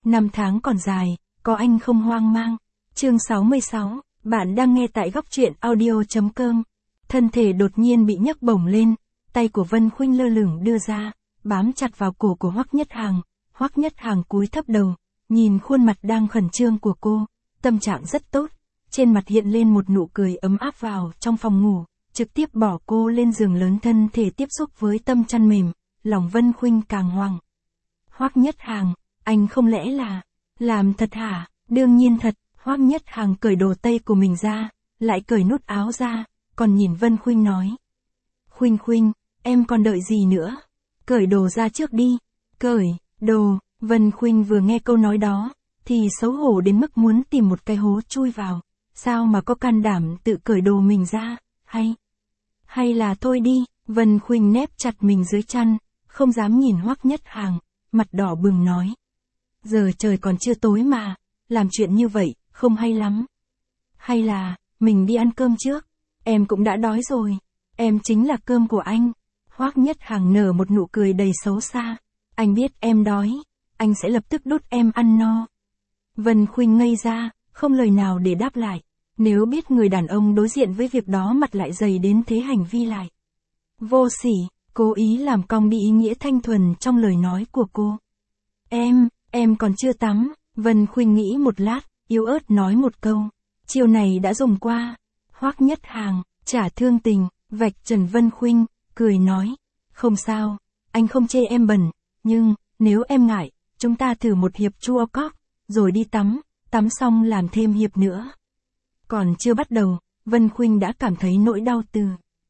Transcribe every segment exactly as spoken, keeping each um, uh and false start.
Năm tháng còn dài, có anh không hoang mang. Chương sáu mươi sáu, bạn đang nghe tại góc truyện audio chấm com. Thân thể đột nhiên bị nhấc bổng lên, tay của Vân Khuynh lơ lửng đưa ra, bám chặt vào cổ của Hoắc Nhất Hàng. Hoắc Nhất Hàng cúi thấp đầu, nhìn khuôn mặt đang khẩn trương của cô, tâm trạng rất tốt, trên mặt hiện lên một nụ cười ấm áp. Vào trong phòng ngủ, trực tiếp bỏ cô lên giường lớn, thân thể tiếp xúc với tâm chăn mềm, lòng Vân Khuynh càng hoang. Hoắc Nhất Hàng, anh không lẽ là, làm thật hả? Đương nhiên thật. Hoắc Nhất Hàng cởi đồ tây của mình ra, lại cởi nút áo ra, còn nhìn Vân Khuynh nói. Khuynh Khuynh, em còn đợi gì nữa? Cởi đồ ra trước đi. Cởi, đồ, Vân Khuynh vừa nghe câu nói đó, thì xấu hổ đến mức muốn tìm một cái hố chui vào. Sao mà có can đảm tự cởi đồ mình ra, hay? Hay là thôi đi, Vân Khuynh nép chặt mình dưới chăn, không dám nhìn Hoắc Nhất Hàng, mặt đỏ bừng nói. Giờ trời còn chưa tối mà, làm chuyện như vậy, không hay lắm. Hay là, mình đi ăn cơm trước, em cũng đã đói rồi, em chính là cơm của anh. Hoắc Nhất Hàng nở một nụ cười đầy xấu xa, anh biết em đói, anh sẽ lập tức đút em ăn no. Vân Khuynh ngây ra, không lời nào để đáp lại, nếu biết người đàn ông đối diện với việc đó mặt lại dày đến thế, hành vi lại vô sỉ, cố ý làm cong đi ý nghĩa thanh thuần trong lời nói của cô. Em, em còn chưa tắm. Vân Khuynh nghĩ một lát, yếu ớt nói một câu. Chiều này đã dùng qua. Hoắc Nhất Hàng, trả thương tình, vạch trần Vân Khuynh, cười nói. Không sao, anh không chê em bẩn, nhưng, nếu em ngại, chúng ta thử một hiệp chua cóc, rồi đi tắm, tắm xong làm thêm hiệp nữa. Còn chưa bắt đầu, Vân Khuynh đã cảm thấy nỗi đau từ.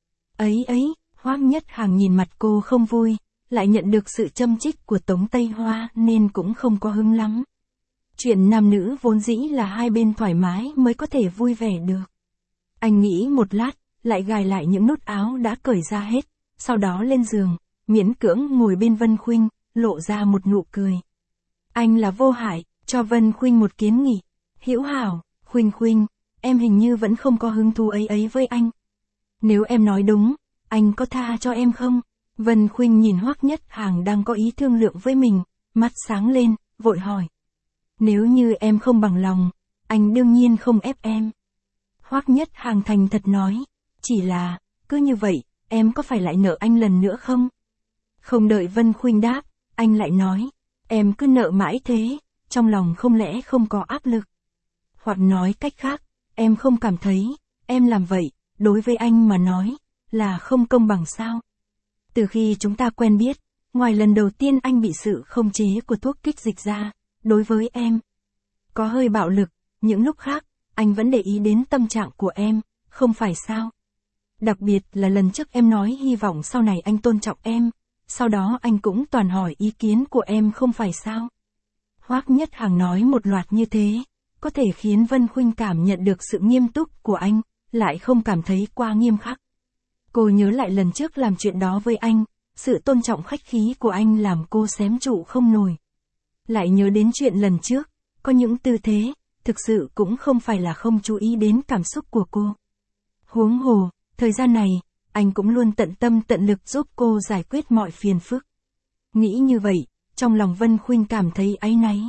Ấy ấy, Hoắc Nhất Hàng nhìn mặt cô không vui, lại nhận được sự châm chích của Tống Tây Hoa nên cũng không có hứng lắm. Chuyện nam nữ vốn dĩ là hai bên thoải mái mới có thể vui vẻ được. Anh nghĩ một lát, lại gài lại những nút áo đã cởi ra hết, sau đó lên giường, miễn cưỡng ngồi bên Vân Khuynh, lộ ra một nụ cười. Anh là vô hại, cho Vân Khuynh một kiến nghị. Hữu hảo, Khuynh Khuynh, em hình như vẫn không có hứng thú ấy ấy với anh. Nếu em nói đúng, anh có tha cho em không? Vân Khuynh nhìn Hoắc Nhất Hàng đang có ý thương lượng với mình, mắt sáng lên, vội hỏi. Nếu như em không bằng lòng, anh đương nhiên không ép em. Hoắc Nhất Hàng thành thật nói, chỉ là, cứ như vậy, em có phải lại nợ anh lần nữa không? Không đợi Vân Khuynh đáp, anh lại nói, em cứ nợ mãi thế, trong lòng không lẽ không có áp lực? Hoặc nói cách khác, em không cảm thấy, em làm vậy, đối với anh mà nói, là không công bằng sao? Từ khi chúng ta quen biết, ngoài lần đầu tiên anh bị sự khống chế của thuốc kích dịch ra, đối với em có hơi bạo lực, những lúc khác, anh vẫn để ý đến tâm trạng của em, không phải sao? Đặc biệt là lần trước em nói hy vọng sau này anh tôn trọng em, sau đó anh cũng toàn hỏi ý kiến của em, không phải sao? Hoắc Nhất Hàng nói một loạt như thế, có thể khiến Vân Khuynh cảm nhận được sự nghiêm túc của anh, lại không cảm thấy quá nghiêm khắc. Cô nhớ lại lần trước làm chuyện đó với anh, sự tôn trọng khách khí của anh làm cô xém trụ không nổi. Lại nhớ đến chuyện lần trước, có những tư thế, thực sự cũng không phải là không chú ý đến cảm xúc của cô. Huống hồ, thời gian này, anh cũng luôn tận tâm tận lực giúp cô giải quyết mọi phiền phức. Nghĩ như vậy, trong lòng Vân Khuynh cảm thấy áy náy.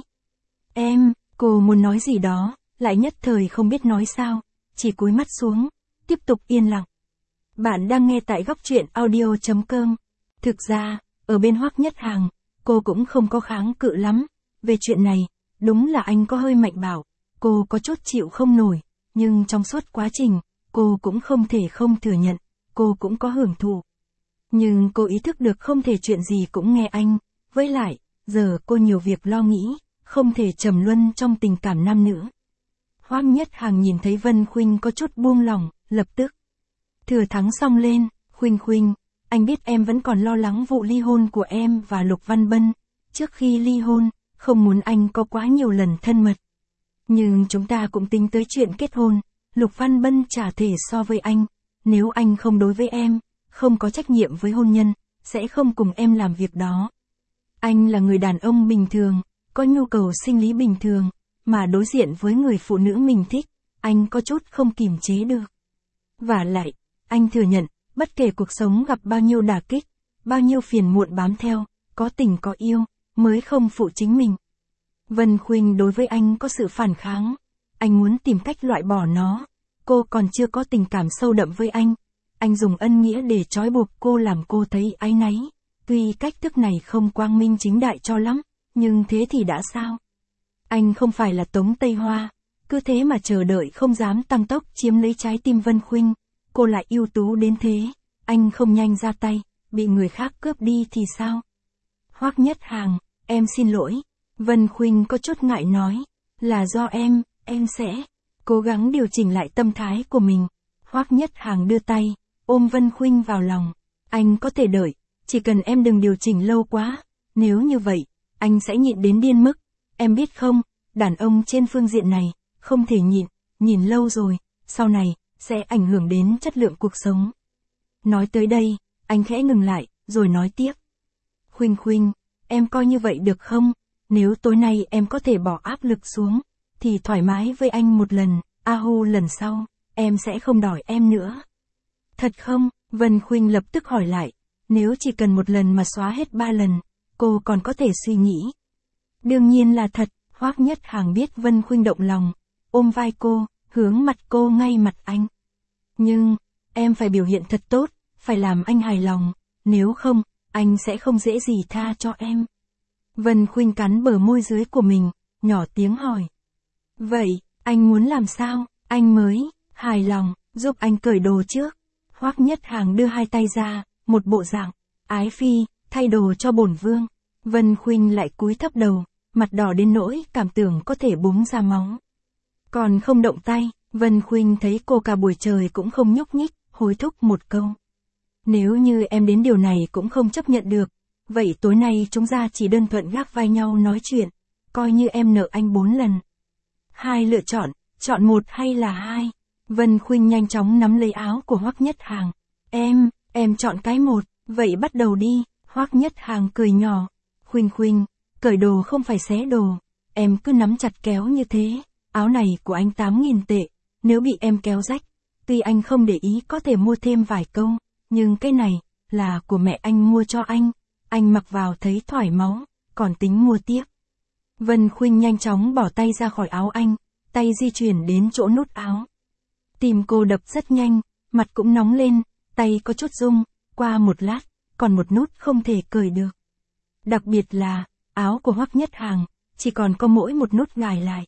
Em, cô muốn nói gì đó, lại nhất thời không biết nói sao, chỉ cúi mắt xuống, tiếp tục yên lặng. Bạn đang nghe tại góc truyện audio chấm com. Thực ra, ở bên Hoắc Nhất Hàng, cô cũng không có kháng cự lắm. Về chuyện này, đúng là anh có hơi mạnh bạo, cô có chút chịu không nổi, nhưng trong suốt quá trình, cô cũng không thể không thừa nhận, cô cũng có hưởng thụ. Nhưng cô ý thức được không thể chuyện gì cũng nghe anh, với lại, giờ cô nhiều việc lo nghĩ, không thể trầm luân trong tình cảm nam nữ. Hoắc Nhất Hàng nhìn thấy Vân Khuynh có chút buông lỏng, lập tức thừa thắng xông lên. Khuynh Khuynh, anh biết em vẫn còn lo lắng vụ ly hôn của em và Lục Văn Bân. Trước khi ly hôn, không muốn anh có quá nhiều lần thân mật. Nhưng chúng ta cũng tính tới chuyện kết hôn. Lục Văn Bân chả thể so với anh. Nếu anh không đối với em, không có trách nhiệm với hôn nhân, sẽ không cùng em làm việc đó. Anh là người đàn ông bình thường, có nhu cầu sinh lý bình thường, mà đối diện với người phụ nữ mình thích, anh có chút không kiềm chế được. Và lại, anh thừa nhận, bất kể cuộc sống gặp bao nhiêu đả kích, bao nhiêu phiền muộn bám theo, có tình có yêu, mới không phụ chính mình. Vân Khuynh đối với anh có sự phản kháng. Anh muốn tìm cách loại bỏ nó. Cô còn chưa có tình cảm sâu đậm với anh. Anh dùng ân nghĩa để trói buộc cô làm cô thấy áy náy. Tuy cách thức này không quang minh chính đại cho lắm, nhưng thế thì đã sao? Anh không phải là Tống Tây Hoa. Cứ thế mà chờ đợi không dám tăng tốc chiếm lấy trái tim Vân Khuynh. Cô lại ưu tú đến thế. Anh không nhanh ra tay, bị người khác cướp đi thì sao? Hoắc Nhất Hàng, em xin lỗi. Vân Khuynh có chút ngại nói. Là do em, em sẽ cố gắng điều chỉnh lại tâm thái của mình. Hoắc Nhất Hàng đưa tay, ôm Vân Khuynh vào lòng. Anh có thể đợi, chỉ cần em đừng điều chỉnh lâu quá. Nếu như vậy, anh sẽ nhịn đến điên mức. Em biết không, đàn ông trên phương diện này, không thể nhịn, nhìn lâu rồi, sau này, sẽ ảnh hưởng đến chất lượng cuộc sống. Nói tới đây, anh khẽ ngừng lại, rồi nói tiếp. Khuynh Khuynh, em coi như vậy được không? Nếu tối nay em có thể bỏ áp lực xuống, thì thoải mái với anh một lần, a hu lần sau, em sẽ không đòi em nữa. Thật không? Vân Khuynh lập tức hỏi lại. Nếu chỉ cần một lần mà xóa hết ba lần, cô còn có thể suy nghĩ. Đương nhiên là thật. Hoắc Nhất Hàng biết Vân Khuynh động lòng, ôm vai cô, hướng mặt cô ngay mặt anh. Nhưng, em phải biểu hiện thật tốt, phải làm anh hài lòng, nếu không, anh sẽ không dễ gì tha cho em. Vân Khuynh cắn bờ môi dưới của mình, nhỏ tiếng hỏi. Vậy, anh muốn làm sao, anh mới, hài lòng, giúp anh cởi đồ trước. Hoắc Nhất Hàng đưa hai tay ra, một bộ dạng, ái phi, thay đồ cho bổn vương. Vân Khuynh lại cúi thấp đầu, mặt đỏ đến nỗi cảm tưởng có thể búng ra máu. Còn không động tay, Vân Khuynh thấy cô cả buổi trời cũng không nhúc nhích, hối thúc một câu. Nếu như em đến điều này cũng không chấp nhận được, vậy tối nay chúng ta chỉ đơn thuần gác vai nhau nói chuyện, coi như em nợ anh bốn lần. Hai lựa chọn, chọn một hay là hai? Vân Khuynh nhanh chóng nắm lấy áo của Hoắc Nhất Hàng. Em, em chọn cái một, vậy bắt đầu đi. Hoắc Nhất Hàng cười nhỏ. Khuynh Khuynh, cởi đồ không phải xé đồ, em cứ nắm chặt kéo như thế. Áo này của anh tám nghìn tệ, nếu bị em kéo rách, tuy anh không để ý có thể mua thêm vài câu, nhưng cái này, là của mẹ anh mua cho anh, anh mặc vào thấy thoải máu, còn tính mua tiếp. Vân Khuynh nhanh chóng bỏ tay ra khỏi áo anh, tay di chuyển đến chỗ nút áo. Tim cô đập rất nhanh, mặt cũng nóng lên, tay có chút rung, qua một lát, còn một nút không thể cởi được. Đặc biệt là, áo của Hoắc Nhất Hàng, chỉ còn có mỗi một nút gài lại.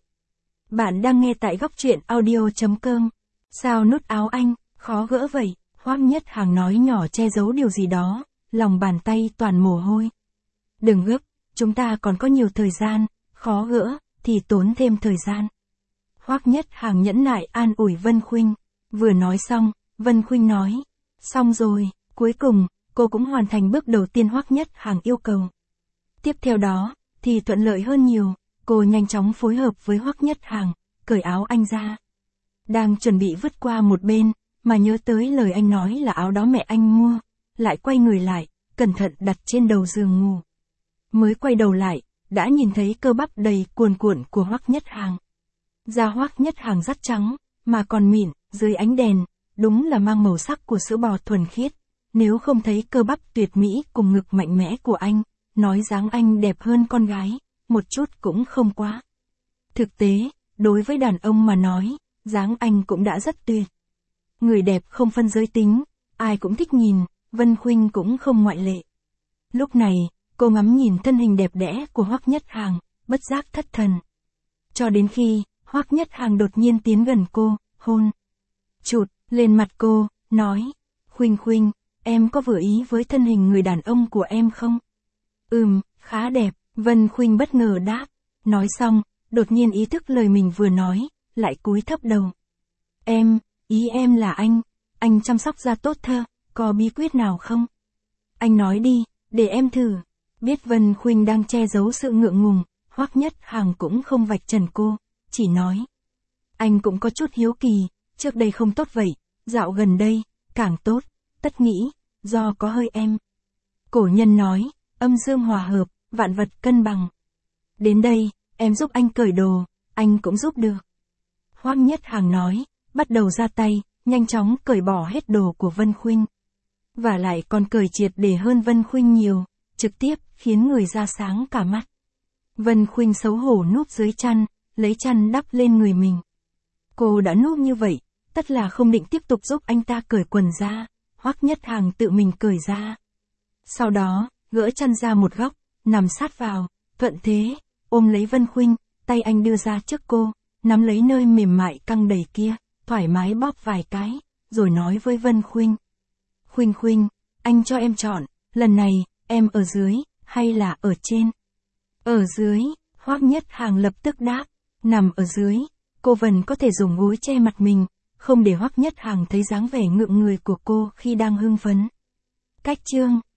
Bạn đang nghe tại góc truyện audio chấm com. Sao nút áo anh, khó gỡ vậy? Hoắc Nhất Hàng nói nhỏ che giấu điều gì đó, lòng bàn tay toàn mồ hôi. Đừng gấp, chúng ta còn có nhiều thời gian, khó gỡ, thì tốn thêm thời gian. Hoắc Nhất Hàng nhẫn nại an ủi Vân Khuynh. Vừa nói xong, Vân Khuynh nói. Xong rồi, cuối cùng, cô cũng hoàn thành bước đầu tiên Hoắc Nhất Hàng yêu cầu. Tiếp theo đó, thì thuận lợi hơn nhiều, cô nhanh chóng phối hợp với Hoắc Nhất Hàng, cởi áo anh ra. Đang chuẩn bị vứt qua một bên, mà nhớ tới lời anh nói là áo đó mẹ anh mua, lại quay người lại, cẩn thận đặt trên đầu giường ngủ. Mới quay đầu lại, đã nhìn thấy cơ bắp đầy cuồn cuộn của Hoắc Nhất Hàng. Da Hoắc Nhất Hàng rất trắng, mà còn mịn, dưới ánh đèn, đúng là mang màu sắc của sữa bò thuần khiết. Nếu không thấy cơ bắp tuyệt mỹ cùng ngực mạnh mẽ của anh, nói dáng anh đẹp hơn con gái, một chút cũng không quá. Thực tế, đối với đàn ông mà nói, dáng anh cũng đã rất tuyệt. Người đẹp không phân giới tính, ai cũng thích nhìn, Vân Khuynh cũng không ngoại lệ. Lúc này, cô ngắm nhìn thân hình đẹp đẽ của Hoắc Nhất Hàng, bất giác thất thần. Cho đến khi, Hoắc Nhất Hàng đột nhiên tiến gần cô, hôn chụt lên mặt cô, nói, Khuynh Khuynh, em có vừa ý với thân hình người đàn ông của em không? Ừm, khá đẹp, Vân Khuynh bất ngờ đáp. Nói xong, đột nhiên ý thức lời mình vừa nói, lại cúi thấp đầu. Em, ý em là anh, anh chăm sóc da tốt thơ, có bí quyết nào không? Anh nói đi, để em thử. Biết Vân Khuynh đang che giấu sự ngượng ngùng, Hoắc Nhất Hàng cũng không vạch trần cô, chỉ nói. Anh cũng có chút hiếu kỳ, trước đây không tốt vậy, dạo gần đây, càng tốt, tất nghĩ, do có hơi em. Cổ nhân nói, âm dương hòa hợp, vạn vật cân bằng. Đến đây, em giúp anh cởi đồ, anh cũng giúp được. Hoắc Nhất Hàng nói, bắt đầu ra tay, nhanh chóng cởi bỏ hết đồ của Vân Khuynh. Và lại còn cởi triệt để hơn Vân Khuynh nhiều, trực tiếp khiến người ra sáng cả mắt. Vân Khuynh xấu hổ núp dưới chăn, lấy chăn đắp lên người mình. Cô đã núp như vậy, tất là không định tiếp tục giúp anh ta cởi quần ra, Hoắc Nhất Hàng tự mình cởi ra. Sau đó, gỡ chăn ra một góc, nằm sát vào, thuận thế, ôm lấy Vân Khuynh, tay anh đưa ra trước cô, nắm lấy nơi mềm mại căng đầy kia, thoải mái bóp vài cái, rồi nói với Vân Khuynh. Khuynh Khuynh, anh cho em chọn, lần này, em ở dưới, hay là ở trên? Ở dưới, Hoắc Nhất Hàng lập tức đáp, nằm ở dưới, cô Vân có thể dùng gối che mặt mình, không để Hoắc Nhất Hàng thấy dáng vẻ ngượng người của cô khi đang hưng phấn. Cách chương